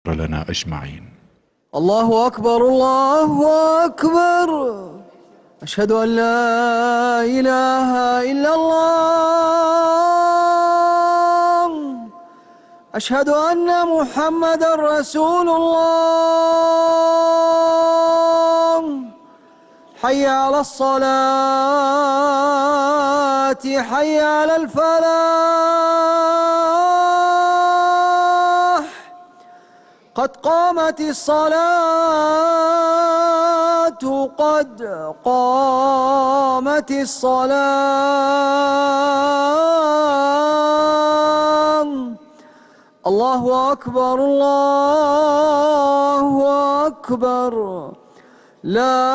لنا أجمعين. الله أكبر الله أكبر. أشهد أن لا إله إلا الله. أشهد أن محمدًا رسول الله. حي على الصلاة حي على الفلاح. قد قامت الصلاة قد قامت الصلاة. الله أكبر الله أكبر. لا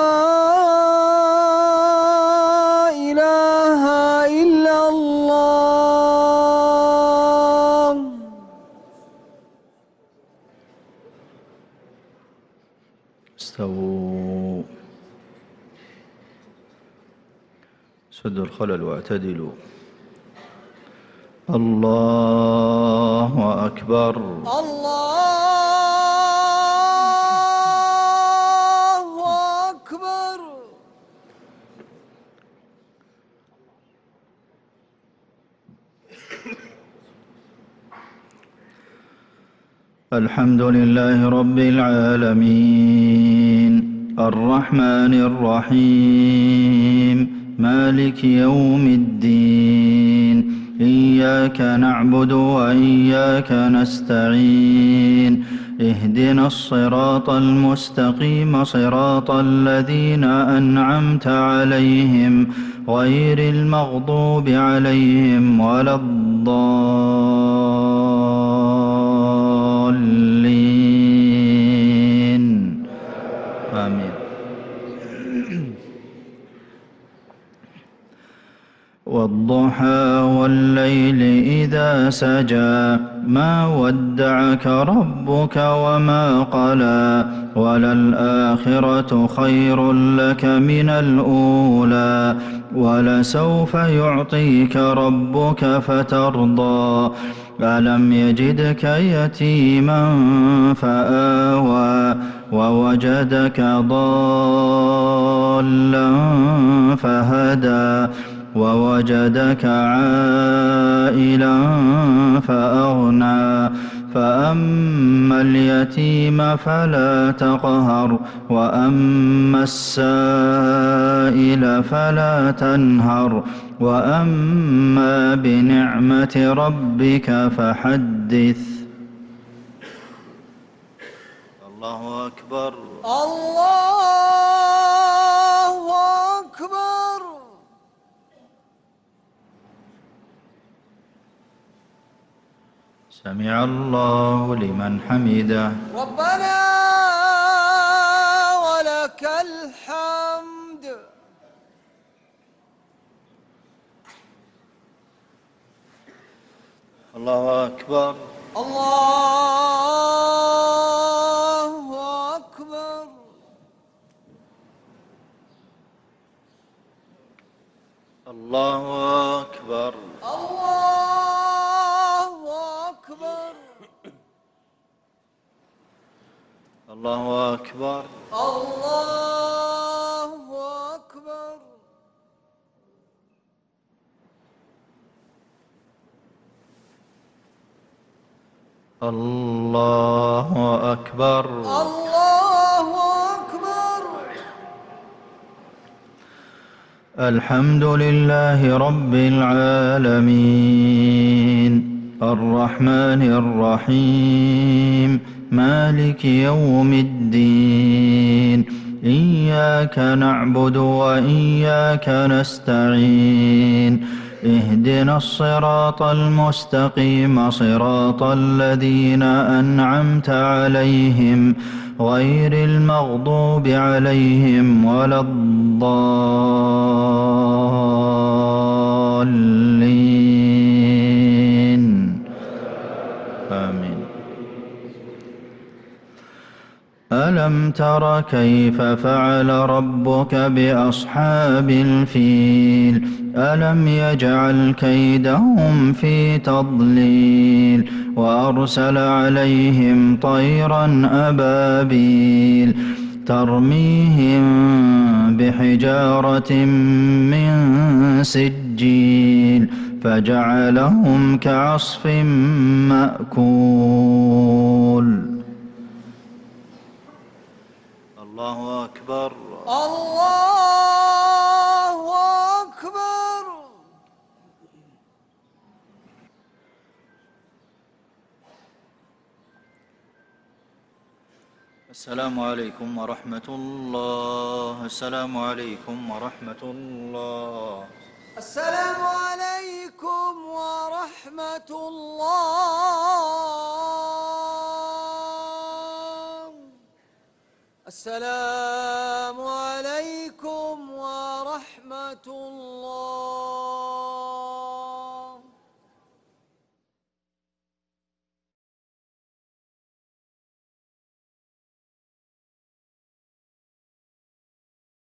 إله إلا الله. استووا، سدوا الخلل واعتدلوا. الله أكبر. الله أكبر. الحمد لله رب العالمين الرحمن الرحيم مالك يوم الدين. إياك نعبد وإياك نستعين. اهدنا الصراط المستقيم صراط الذين أنعمت عليهم غير المغضوب عليهم ولا الضالين. آمين. والضحى والليل إذا سجى ما ودعك ربك وما قلى وللآخرة خير لك من الأولى ولسوف يعطيك ربك فترضى. ألم يجدك يتيما فآوى ووجدك ضالا فهدى ووجدك عائلا فأغنى. فأما اليتيم فلا تقهر وأما السائل فلا تنهر وأما بنعمة ربك فحدث. الله أكبر. الله أكبر. سمع الله لمن حمده. ربنا ولك الحمد. الله أكبر. الله أكبر. الله أكبر. الله أكبر. الله أكبر. الله أكبر. الله أكبر. الله أكبر. الحمد لله رب العالمين الرحمن الرحيم مالك يوم الدين. إياك نعبد وإياك نستعين. اهدنا الصراط المستقيم صراط الذين أنعمت عليهم غير المغضوب عليهم ولا الضالين. آمين. ألم تر كيف فعل ربك بأصحاب الفيل؟ ألم يجعل كيدهم في تضليل وأرسل عليهم طيرا أبابيل ترميهم بحجارة من سجيل فجعلهم كعصف مأكول. الله أكبر. الله أكبر. السلام عليكم ورحمة الله. السلام عليكم ورحمة الله. السلام عليكم ورحمة الله. السلام عليكم ورحمة الله.